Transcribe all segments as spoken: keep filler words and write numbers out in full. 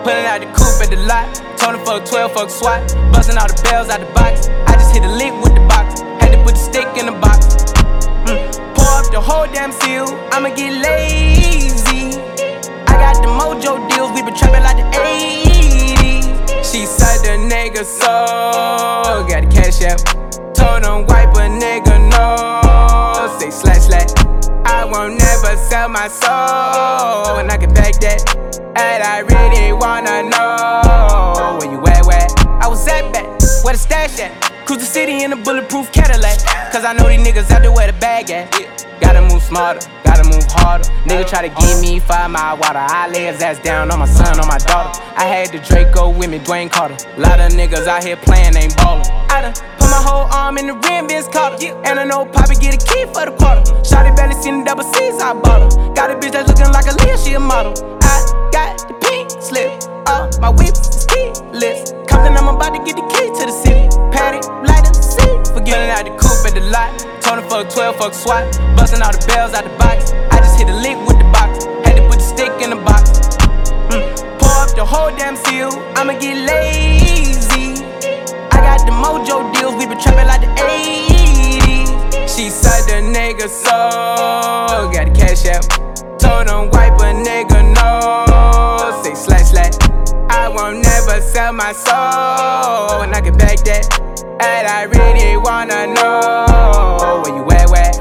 Pulling out the coupe at the lot. Told him fuck twelve, fuck SWAT. Busting all the bells out the box. I just hit a lick with the box. Had to put the stick in the box. Mm. Pour up the whole damn seal. I'ma get lazy. I got the mojo deals. We been trapping like the eighties. She said the nigga so. Got the cash app. Told him wipe a nigga no. Say slash slash. I won't never sell my soul. And I can back that. And I really wanna know where you at, where? I was at back, where the stash at? Cruise the city in a bulletproof Cadillac. Cause I know these niggas out there where the bag at. Gotta move smarter, gotta move harder. Nigga try to give me five mile water. I lay his ass down on my son, on my daughter. I had the Draco with me, Dwayne Carter. Lot of niggas out here playing, ain't ballin'. I done put my whole arm in the rim, Vince Carter. And I know Poppy get a key for the quarter. Shawty barely seen the double C's, I bought her. Got a bitch that's looking like a Leah, she a model. I got the pink slip, uh, my whip is keyless. Compton, I'm about to get the key to the city. Patty, light up the city. Forgetting out the coupe at the lot. Told him fuck twelve, fuck SWAT. Busting all the bells out the box. I just hit a lick with the box. Had to put the stick in the box. Mm. Pour up the whole damn seal. I'ma get lazy. I got the mojo deals. We been trapping like the eighties. She said the nigga so. Got the cash app. Told him wipe a nigga no. Say slash slash. I won't never sell my soul. And I can back that. And I really wanna know where you at, where?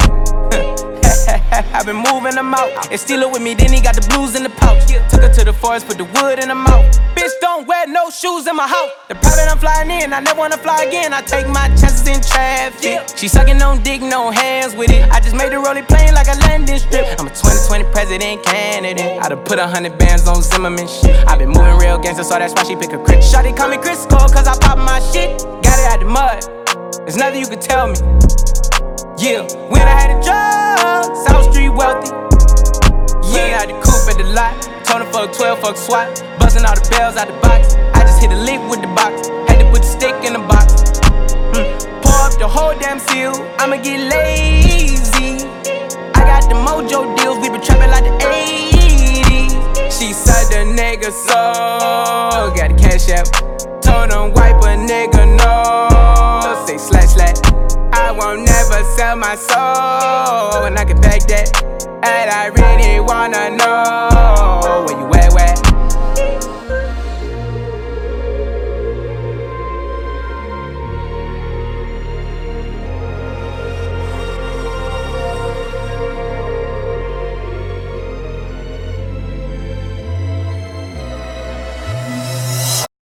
I've been moving them out. And steal it with me, then he got the blues in the pouch. Took her to the forest, put the wood in her mouth. Bitch, don't wear no shoes in my house. The private I'm flying in, I never wanna fly again. I take my chances in traffic. She sucking on dick, no hands with it. I just made the rolling plane like a landing strip. I'm a twenty twenty president candidate. I done put a hundred bands on Zimmerman shit. I been moving real gangster, so that's why she pick a crit. Shawty call me Crisco, cause I pop my shit. Got it out the mud, there's nothing you can tell me. Yeah, when I had a job, South Street wealthy. Yeah, I had the coupe at the lot. Told him fuck twelve, fuck SWAT. Busting all the bells out the box. I just hit a lick with the box. Had to put the stick in the box. Mm. Pour up the whole damn seal. I'ma get lazy. I got the mojo deals. We been trapping like the eighties. She said the nigga so. Got the cash app. Told him wipe a nigga no. Say slash slash. I won't never sell my soul. And I can back that. And I really wanna know where you at.